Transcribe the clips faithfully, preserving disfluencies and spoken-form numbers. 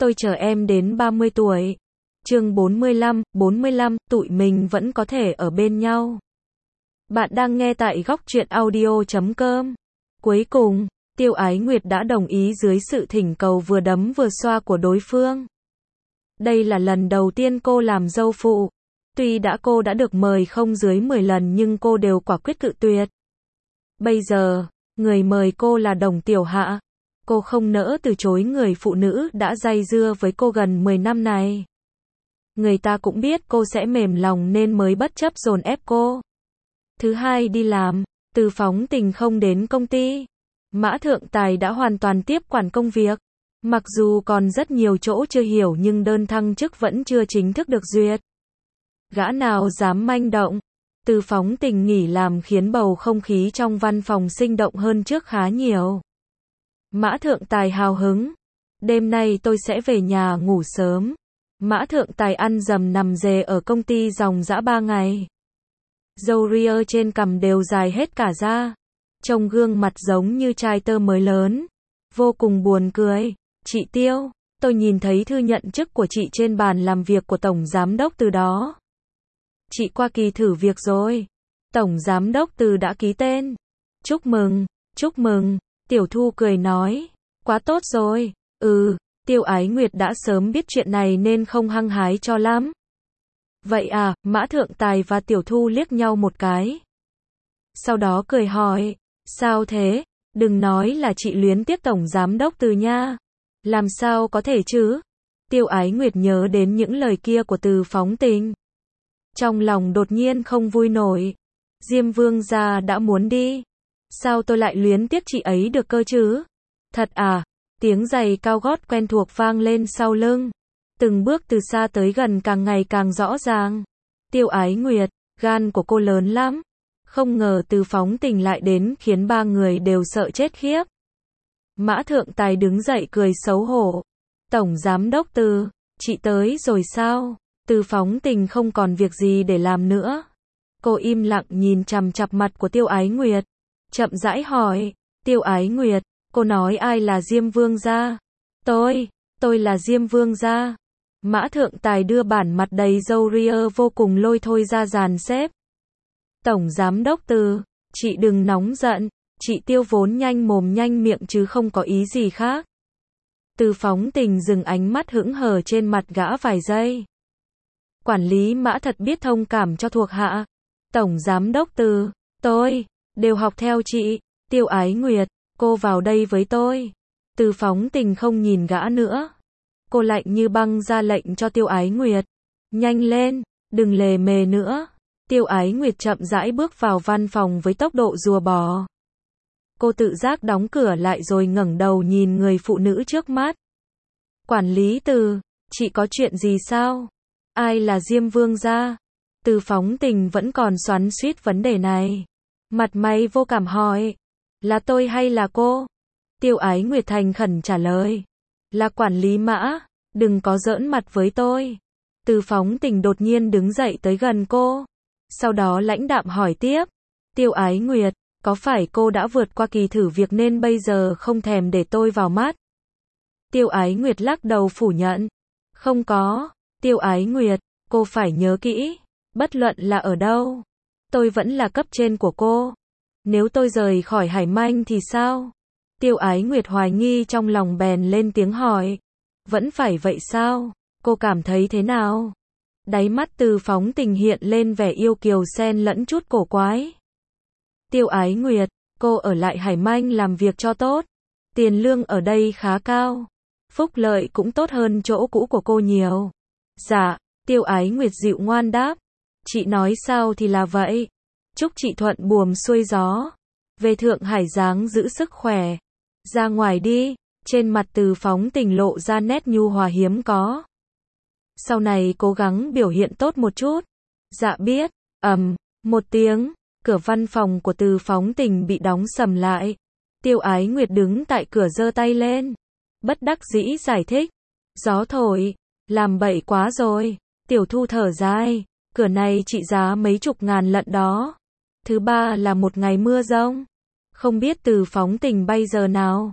tôi chờ em đến ba mươi tuổi. Chương bốn mươi lăm, bốn mươi lăm, tụi mình vẫn có thể ở bên nhau. Bạn đang nghe tại góc truyện audio chấm com. Cuối cùng, Tiêu Ái Nguyệt đã đồng ý dưới sự thỉnh cầu vừa đấm vừa xoa của đối phương. Đây là lần đầu tiên cô làm dâu phụ. Tuy đã cô đã được mời không dưới mười lần nhưng cô đều quả quyết cự tuyệt. Bây giờ, người mời cô là Đồng Tiểu Hạ. Cô không nỡ từ chối người phụ nữ đã day dưa với cô gần mười năm này. Người ta cũng biết cô sẽ mềm lòng nên mới bất chấp dồn ép cô. Thứ hai đi làm, Từ Phóng Tình không đến công ty. Mã Thượng Tài đã hoàn toàn tiếp quản công việc. Mặc dù còn rất nhiều chỗ chưa hiểu nhưng đơn thăng chức vẫn chưa chính thức được duyệt. Gã nào dám manh động. Từ Phóng Tình nghỉ làm khiến bầu không khí trong văn phòng sinh động hơn trước khá nhiều. Mã Thượng Tài hào hứng. Đêm nay tôi sẽ về nhà ngủ sớm. Mã Thượng Tài ăn dầm nằm dề ở công ty dòng dã ba ngày. Râu ria trên cằm đều dài hết cả ra. Trông gương mặt giống như trai tơ mới lớn. Vô cùng buồn cười. Chị Tiêu, tôi nhìn thấy thư nhận chức của chị trên bàn làm việc của Tổng Giám đốc Từ đó. Chị qua kỳ thử việc rồi. Tổng Giám đốc Từ đã ký tên. Chúc mừng, chúc mừng. Tiểu Thu cười nói. Quá tốt rồi. Ừ, Tiêu Ái Nguyệt đã sớm biết chuyện này nên không hăng hái cho lắm. Vậy à, Mã Thượng Tài và Tiểu Thu liếc nhau một cái. Sau đó cười hỏi. Sao thế? Đừng nói là chị luyến tiếc Tổng Giám đốc Từ nha. Làm sao có thể chứ? Tiêu Ái Nguyệt nhớ đến những lời kia của Từ Phóng Tình. Trong lòng đột nhiên không vui nổi. Diêm Vương gia đã muốn đi. Sao tôi lại luyến tiếc chị ấy được cơ chứ? Thật à? Tiếng giày cao gót quen thuộc vang lên sau lưng. Từng bước từ xa tới gần càng ngày càng rõ ràng. Tiêu Ái Nguyệt, gan của cô lớn lắm. Không ngờ Từ Phóng Tình lại đến khiến ba người đều sợ chết khiếp. Mã Thượng Tài đứng dậy cười xấu hổ. Tổng Giám đốc Từ, chị tới rồi sao? Từ Phóng Tình không còn việc gì để làm nữa. Cô im lặng nhìn chằm chằm mặt của Tiêu Ái Nguyệt. Chậm rãi hỏi. Tiêu Ái Nguyệt, cô nói ai là Diêm Vương gia? Tôi, tôi là Diêm Vương gia. Mã Thượng Tài đưa bản mặt đầy râu ria vô cùng lôi thôi ra dàn xếp. Tổng Giám đốc Từ, chị đừng nóng giận. Chị Tiêu vốn nhanh mồm nhanh miệng chứ không có ý gì khác. Từ Phóng Tình dừng ánh mắt hững hờ trên mặt gã vài giây. Quản lý Mã thật biết thông cảm cho thuộc hạ. Tổng Giám đốc Từ, tôi, đều học theo chị. Tiêu Ái Nguyệt, cô vào đây với tôi. Từ Phóng Tình không nhìn gã nữa. Cô lạnh như băng ra lệnh cho Tiêu Ái Nguyệt. Nhanh lên, đừng lề mề nữa. Tiêu Ái Nguyệt chậm rãi bước vào văn phòng với tốc độ rùa bò. Cô tự giác đóng cửa lại rồi ngẩng đầu nhìn người phụ nữ trước mắt. Quản lý Từ, chị có chuyện gì sao? Ai là Diêm Vương gia? Từ Phóng Tình vẫn còn xoắn xuýt vấn đề này. Mặt mày vô cảm hỏi. Là tôi hay là cô? Tiêu Ái Nguyệt thành khẩn trả lời. Là quản lý Mã, đừng có giỡn mặt với tôi. Từ Phóng Tình đột nhiên đứng dậy tới gần cô. Sau đó lãnh đạm hỏi tiếp. Tiêu Ái Nguyệt, có phải cô đã vượt qua kỳ thử việc nên bây giờ không thèm để tôi vào mắt? Tiêu Ái Nguyệt lắc đầu phủ nhận. Không có. Tiêu Ái Nguyệt, cô phải nhớ kỹ. Bất luận là ở đâu, tôi vẫn là cấp trên của cô. Nếu tôi rời khỏi Hải Manh thì sao? Tiêu Ái Nguyệt hoài nghi trong lòng bèn lên tiếng hỏi. Vẫn phải vậy sao? Cô cảm thấy thế nào? Đáy mắt Từ Phóng Tình hiện lên vẻ yêu kiều xen lẫn chút cổ quái. Tiêu Ái Nguyệt, cô ở lại Hải Manh làm việc cho tốt. Tiền lương ở đây khá cao. Phúc lợi cũng tốt hơn chỗ cũ của cô nhiều. Dạ, Tiêu Ái Nguyệt dịu ngoan đáp. Chị nói sao thì là vậy. Chúc chị thuận buồm xuôi gió. Về Thượng Hải dáng giữ sức khỏe. Ra ngoài đi. Trên mặt Từ Phóng Tình lộ ra nét nhu hòa hiếm có. Sau này cố gắng biểu hiện tốt một chút. Dạ biết. Ầm, một tiếng. Cửa văn phòng của Từ Phóng Tình bị đóng sầm lại. Tiêu Ái Nguyệt đứng tại cửa giơ tay lên. Bất đắc dĩ giải thích. Gió thổi. Làm bậy quá rồi. Tiểu Thu thở dài. Cửa này trị giá mấy chục ngàn lận đó. Thứ ba là một ngày mưa giông. Không biết Từ Phóng Tình bay giờ nào.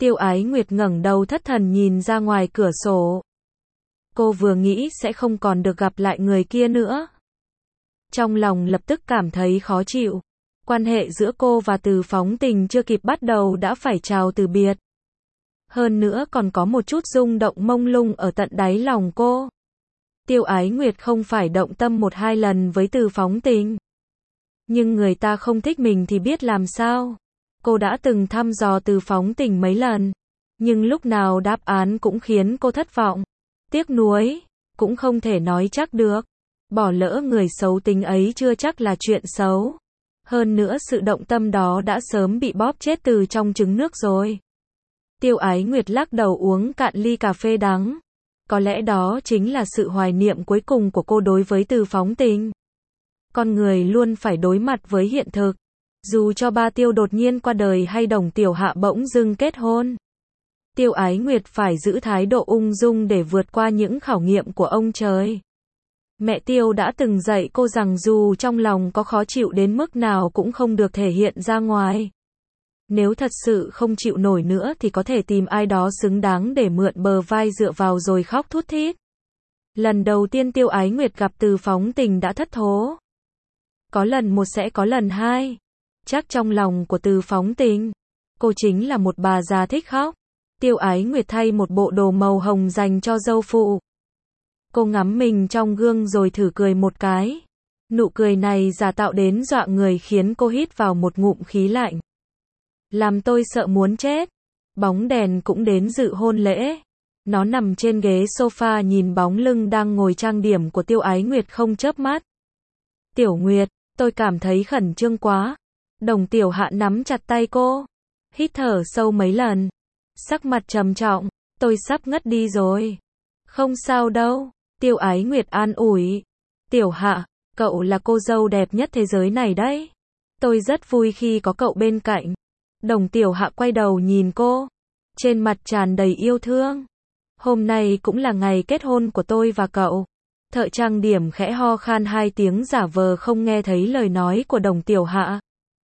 Tiêu Ái Nguyệt ngẩng đầu thất thần nhìn ra ngoài cửa sổ. Cô vừa nghĩ sẽ không còn được gặp lại người kia nữa. Trong lòng lập tức cảm thấy khó chịu. Quan hệ giữa cô và Từ Phóng Tình chưa kịp bắt đầu đã phải chào từ biệt. Hơn nữa còn có một chút rung động mông lung ở tận đáy lòng cô. Tiêu Ái Nguyệt không phải động tâm một hai lần với Từ Phóng Tình. Nhưng người ta không thích mình thì biết làm sao. Cô đã từng thăm dò Từ Phóng Tình mấy lần. Nhưng lúc nào đáp án cũng khiến cô thất vọng. Tiếc nuối, cũng không thể nói chắc được. Bỏ lỡ người xấu tính ấy chưa chắc là chuyện xấu. Hơn nữa sự động tâm đó đã sớm bị bóp chết từ trong trứng nước rồi. Tiêu Ái Nguyệt lắc đầu uống cạn ly cà phê đắng. Có lẽ đó chính là sự hoài niệm cuối cùng của cô đối với Từ Phóng Tình. Con người luôn phải đối mặt với hiện thực. Dù cho ba Tiêu đột nhiên qua đời hay Đồng Tiểu Hạ bỗng dưng kết hôn. Tiêu Ái Nguyệt phải giữ thái độ ung dung để vượt qua những khảo nghiệm của ông trời. Mẹ Tiêu đã từng dạy cô rằng dù trong lòng có khó chịu đến mức nào cũng không được thể hiện ra ngoài. Nếu thật sự không chịu nổi nữa thì có thể tìm ai đó xứng đáng để mượn bờ vai dựa vào rồi khóc thút thít. Lần đầu tiên Tiêu Ái Nguyệt gặp Từ Phóng Tình đã thất thố. Có lần một sẽ có lần hai. Chắc trong lòng của Từ Phóng Tình, cô chính là một bà già thích khóc. Tiêu Ái Nguyệt thay một bộ đồ màu hồng dành cho dâu phụ. Cô ngắm mình trong gương rồi thử cười một cái. Nụ cười này giả tạo đến dọa người khiến cô hít vào một ngụm khí lạnh. Làm tôi sợ muốn chết. Bóng đèn cũng đến dự hôn lễ. Nó nằm trên ghế sofa nhìn bóng lưng đang ngồi trang điểm của Tiêu Ái Nguyệt không chớp mắt. Tiểu Nguyệt, tôi cảm thấy khẩn trương quá. Đồng Tiểu Hạ nắm chặt tay cô. Hít thở sâu mấy lần. Sắc mặt trầm trọng, tôi sắp ngất đi rồi. Không sao đâu, Tiêu Ái Nguyệt an ủi. Tiểu Hạ, cậu là cô dâu đẹp nhất thế giới này đấy. Tôi rất vui khi có cậu bên cạnh. Đồng Tiểu Hạ quay đầu nhìn cô. Trên mặt tràn đầy yêu thương. Hôm nay cũng là ngày kết hôn của tôi và cậu. Thợ trang điểm khẽ ho khan hai tiếng giả vờ không nghe thấy lời nói của Đồng Tiểu Hạ.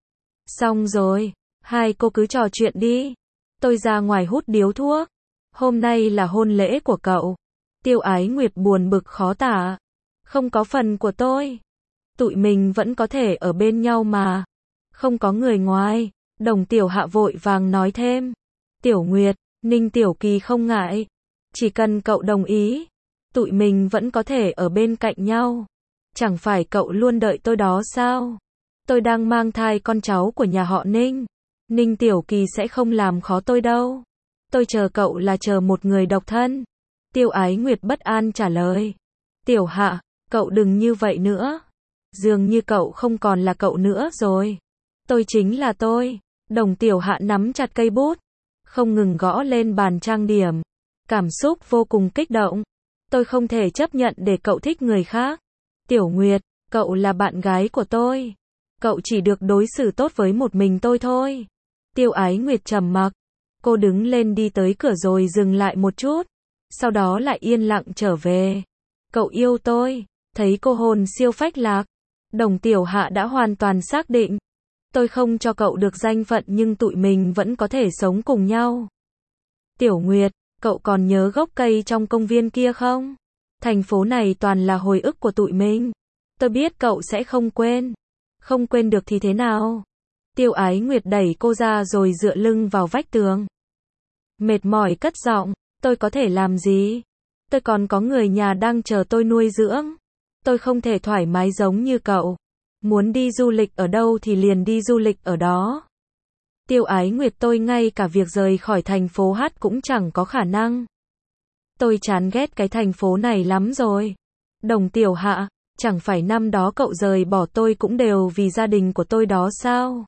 Xong rồi, hai cô cứ trò chuyện đi. Tôi ra ngoài hút điếu thuốc. Hôm nay là hôn lễ của cậu. Tiêu Ái Nguyệt buồn bực khó tả. Không có phần của tôi. Tụi mình vẫn có thể ở bên nhau mà. Không có người ngoài. Đồng Tiểu Hạ vội vàng nói thêm. Tiểu Nguyệt, Ninh Tiểu Kỳ không ngại. Chỉ cần cậu đồng ý. Tụi mình vẫn có thể ở bên cạnh nhau. Chẳng phải cậu luôn đợi tôi đó sao? Tôi đang mang thai con cháu của nhà họ Ninh. Ninh Tiểu Kỳ sẽ không làm khó tôi đâu. Tôi chờ cậu là chờ một người độc thân. Tiêu Ái Nguyệt bất an trả lời. Tiểu Hạ, cậu đừng như vậy nữa. Dường như cậu không còn là cậu nữa rồi. Tôi chính là tôi. Đồng Tiểu Hạ nắm chặt cây bút. Không ngừng gõ lên bàn trang điểm. Cảm xúc vô cùng kích động. Tôi không thể chấp nhận để cậu thích người khác. Tiểu Nguyệt, cậu là bạn gái của tôi. Cậu chỉ được đối xử tốt với một mình tôi thôi. Tiêu Ái Nguyệt trầm mặc. Cô đứng lên đi tới cửa rồi dừng lại một chút. Sau đó lại yên lặng trở về. Cậu yêu tôi. Thấy cô hồn siêu phách lạc. Đồng Tiểu Hạ đã hoàn toàn xác định. Tôi không cho cậu được danh phận nhưng tụi mình vẫn có thể sống cùng nhau. Tiểu Nguyệt, cậu còn nhớ gốc cây trong công viên kia không? Thành phố này toàn là hồi ức của tụi mình. Tôi biết cậu sẽ không quên. Không quên được thì thế nào? Tiêu Ái Nguyệt đẩy cô ra rồi dựa lưng vào vách tường. Mệt mỏi cất giọng, tôi có thể làm gì? Tôi còn có người nhà đang chờ tôi nuôi dưỡng. Tôi không thể thoải mái giống như cậu. Muốn đi du lịch ở đâu thì liền đi du lịch ở đó. Tiêu Ái Nguyệt, tôi ngay cả việc rời khỏi thành phố hát cũng chẳng có khả năng. Tôi chán ghét cái thành phố này lắm rồi. Đồng Tiểu Hạ, chẳng phải năm đó cậu rời bỏ tôi cũng đều vì gia đình của tôi đó sao?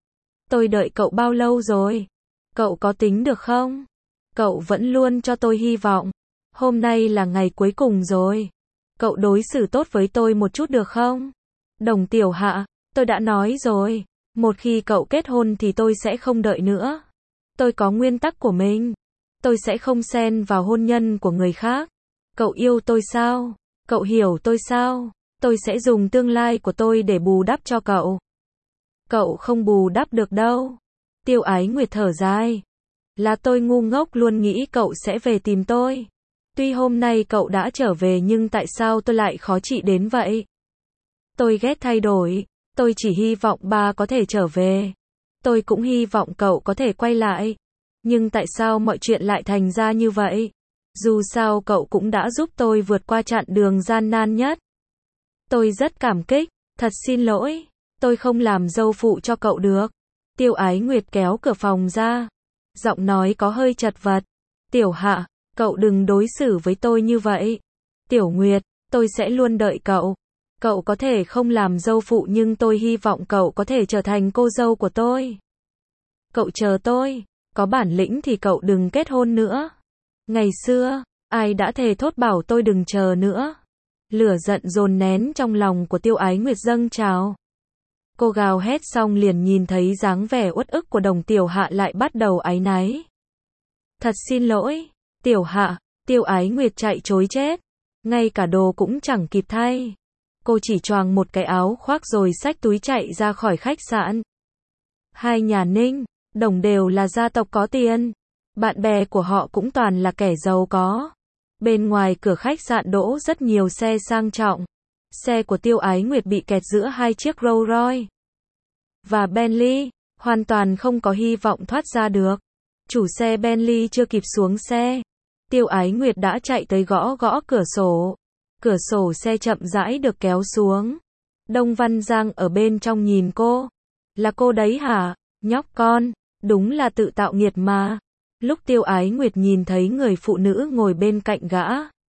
Tôi đợi cậu bao lâu rồi? Cậu có tính được không? Cậu vẫn luôn cho tôi hy vọng. Hôm nay là ngày cuối cùng rồi. Cậu đối xử tốt với tôi một chút được không? Đồng Tiểu Hạ, tôi đã nói rồi. Một khi cậu kết hôn thì tôi sẽ không đợi nữa. Tôi có nguyên tắc của mình. Tôi sẽ không xen vào hôn nhân của người khác. Cậu yêu tôi sao? Cậu hiểu tôi sao? Tôi sẽ dùng tương lai của tôi để bù đắp cho cậu. Cậu không bù đắp được đâu. Tiêu Ái Nguyệt thở dài. Là tôi ngu ngốc luôn nghĩ cậu sẽ về tìm tôi. Tuy hôm nay cậu đã trở về nhưng tại sao tôi lại khó chịu đến vậy? Tôi ghét thay đổi. Tôi chỉ hy vọng ba có thể trở về. Tôi cũng hy vọng cậu có thể quay lại. Nhưng tại sao mọi chuyện lại thành ra như vậy? Dù sao cậu cũng đã giúp tôi vượt qua chặng đường gian nan nhất. Tôi rất cảm kích. Thật xin lỗi. Tôi không làm dâu phụ cho cậu được. Tiêu Ái Nguyệt kéo cửa phòng ra. Giọng nói có hơi chật vật. Tiểu Hạ, cậu đừng đối xử với tôi như vậy. Tiểu Nguyệt, tôi sẽ luôn đợi cậu. Cậu có thể không làm dâu phụ nhưng tôi hy vọng cậu có thể trở thành cô dâu của tôi. Cậu chờ tôi. Có bản lĩnh thì cậu đừng kết hôn nữa. Ngày xưa, ai đã thề thốt bảo tôi đừng chờ nữa. Lửa giận dồn nén trong lòng của Tiêu Ái Nguyệt dâng trào. Cô gào hét xong liền nhìn thấy dáng vẻ uất ức của Đồng Tiểu Hạ lại bắt đầu áy náy. Thật xin lỗi, Tiểu Hạ. Tiêu Ái Nguyệt chạy trối chết. Ngay cả đồ cũng chẳng kịp thay. Cô chỉ choàng một cái áo khoác rồi xách túi chạy ra khỏi khách sạn. Hai nhà Ninh, Đồng đều là gia tộc có tiền. Bạn bè của họ cũng toàn là kẻ giàu có. Bên ngoài cửa khách sạn đỗ rất nhiều xe sang trọng. Xe của Tiêu Ái Nguyệt bị kẹt giữa hai chiếc Rolls Royce và Bentley, hoàn toàn không có hy vọng thoát ra được. Chủ xe Bentley chưa kịp xuống xe, Tiêu Ái Nguyệt đã chạy tới gõ gõ cửa sổ. Cửa sổ xe chậm rãi được kéo xuống. Đông Văn Giang ở bên trong nhìn cô. Là cô đấy hả? Nhóc con, đúng là tự tạo nghiệt mà. Lúc Tiêu Ái Nguyệt nhìn thấy người phụ nữ ngồi bên cạnh gã,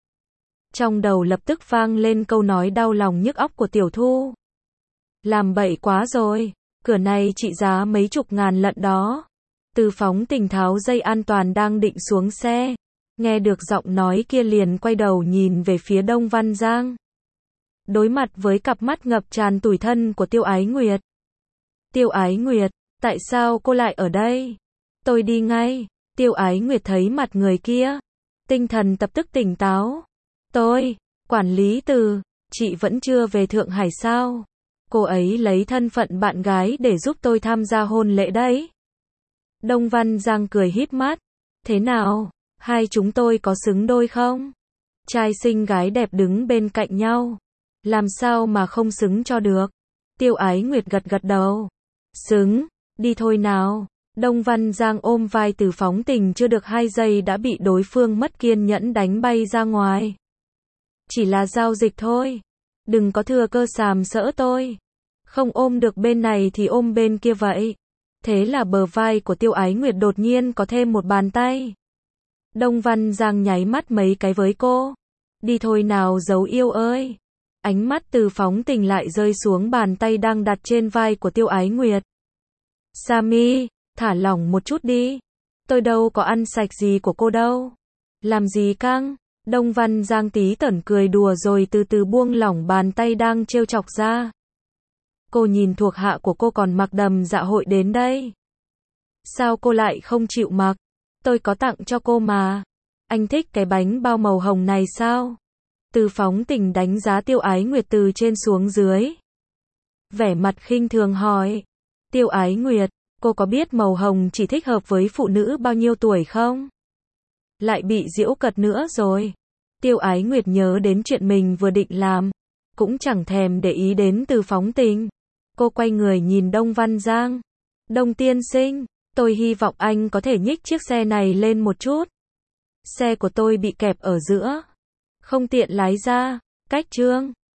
trong đầu lập tức vang lên câu nói đau lòng nhức óc của Tiểu Thu. Làm bậy quá rồi, cửa này trị giá mấy chục ngàn lận đó. Từ Phóng Tình tháo dây an toàn đang định xuống xe. Nghe được giọng nói kia liền quay đầu nhìn về phía Đông Văn Giang. Đối mặt với cặp mắt ngập tràn tủi thân của Tiêu Ái Nguyệt. Tiêu Ái Nguyệt, tại sao cô lại ở đây? Tôi đi ngay. Tiêu Ái Nguyệt thấy mặt người kia. Tinh thần lập tức tỉnh táo. Tôi, quản lý Từ, chị vẫn chưa về Thượng Hải sao? Cô ấy lấy thân phận bạn gái để giúp tôi tham gia hôn lễ đấy. Đông Văn Giang cười híp mắt. Thế nào? Hai chúng tôi có xứng đôi không? Trai xinh gái đẹp đứng bên cạnh nhau. Làm sao mà không xứng cho được? Tiêu Ái Nguyệt gật gật đầu. Xứng, đi thôi nào. Đông Văn Giang ôm vai Từ Phóng Tình chưa được hai giây đã bị đối phương mất kiên nhẫn đánh bay ra ngoài. Chỉ là giao dịch thôi. Đừng có thừa cơ sàm sỡ tôi. Không ôm được bên này thì ôm bên kia vậy. Thế là bờ vai của Tiêu Ái Nguyệt đột nhiên có thêm một bàn tay. Đông Văn Giang nháy mắt mấy cái với cô. Đi thôi nào dấu yêu ơi. Ánh mắt Từ Phóng Tình lại rơi xuống bàn tay đang đặt trên vai của Tiêu Ái Nguyệt. Sami, thả lỏng một chút đi. Tôi đâu có ăn sạch gì của cô đâu. Làm gì căng? Đông Văn Giang tí tởn cười đùa rồi từ từ buông lỏng bàn tay đang trêu chọc ra. Cô nhìn thuộc hạ của cô còn mặc đầm dạ hội đến đây. Sao cô lại không chịu mặc? Tôi có tặng cho cô mà. Anh thích cái bánh bao màu hồng này sao? Từ Phóng Tình đánh giá Tiêu Ái Nguyệt từ trên xuống dưới. Vẻ mặt khinh thường hỏi. Tiêu Ái Nguyệt, cô có biết màu hồng chỉ thích hợp với phụ nữ bao nhiêu tuổi không? Lại bị giễu cợt nữa rồi. Tiêu Ái Nguyệt nhớ đến chuyện mình vừa định làm. Cũng chẳng thèm để ý đến Từ Phóng Tình. Cô quay người nhìn Đông Văn Giang. Đông tiên sinh, tôi hy vọng anh có thể nhích chiếc xe này lên một chút. Xe của tôi bị kẹp ở giữa. Không tiện lái ra. Cách trương.